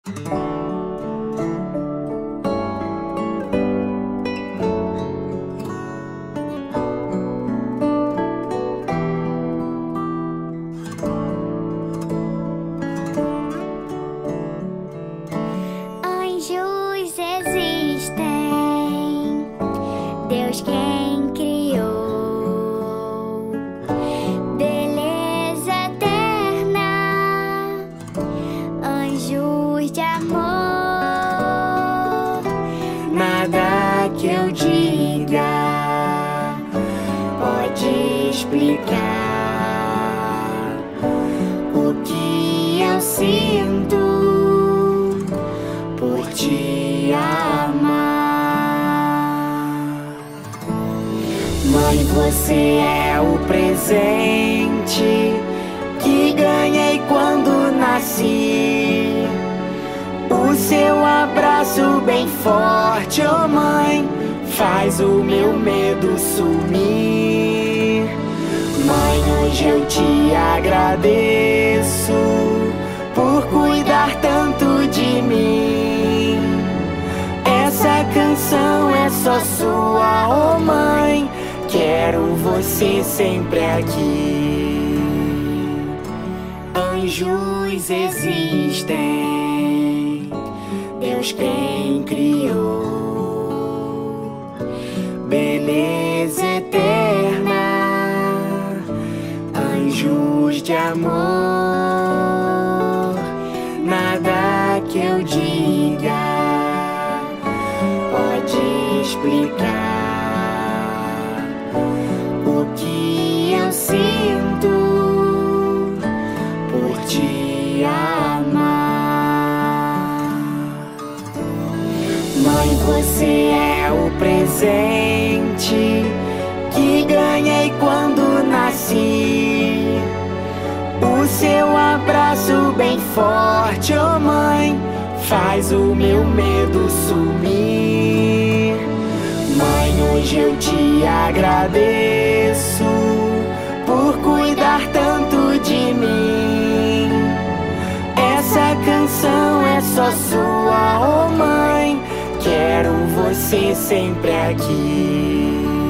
Anjos existem, Deus quem criou, beleza eterna, anjos de amor. Nada que eu diga pode explicar o que eu sinto por te amar. Mãe, você é o presente que ganhei quando nasci. O seu abraço bem forte, oh mãe, faz o meu medo sumir. Mãe, hoje eu te agradeço por cuidar tanto de mim. Essa canção é só sua, oh mãe, quero você sempre aqui. Anjos existem, Deus quem criou, beleza eterna, anjos de amor. Nada que eu diga pode explicar o que eu sinto por te amar. Mãe, você é o presente que ganhei quando nasci. O seu abraço bem forte, oh mãe, faz o meu medo sumir. Mãe, hoje eu te agradeço por cuidar tanto de mim. Essa canção é só sua, oh mãe, quero você sempre aqui.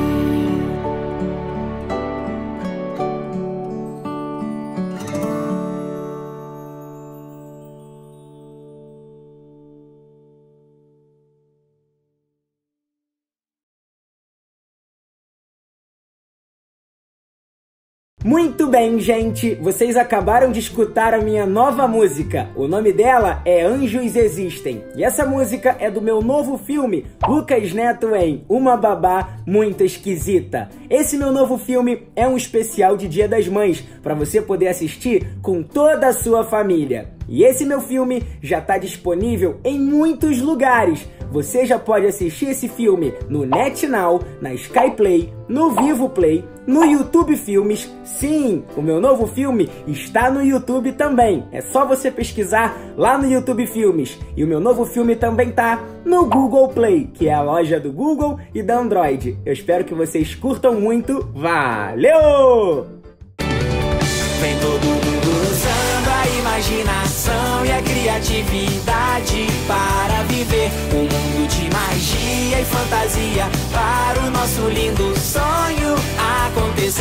Muito bem, gente! Vocês acabaram de escutar a minha nova música. O nome dela é Anjos Existem. E essa música é do meu novo filme, Lucas Neto em Uma Babá Muito Esquisita. Esse meu novo filme é um especial de Dia das Mães, para você poder assistir com toda a sua família. E esse meu filme já está disponível em muitos lugares. Você já pode assistir esse filme no NetNow, na Sky Play, no Vivo Play, no YouTube Filmes. Sim, o meu novo filme está no YouTube também. É só você pesquisar lá no YouTube Filmes. E o meu novo filme também tá no Google Play, que é a loja do Google e da Android. Eu espero que vocês curtam muito. Valeu! Vem todo mundo usando a imaginação e a criatividade para viver um mundo de magia e fantasia, para o nosso lindo sonho acontecer.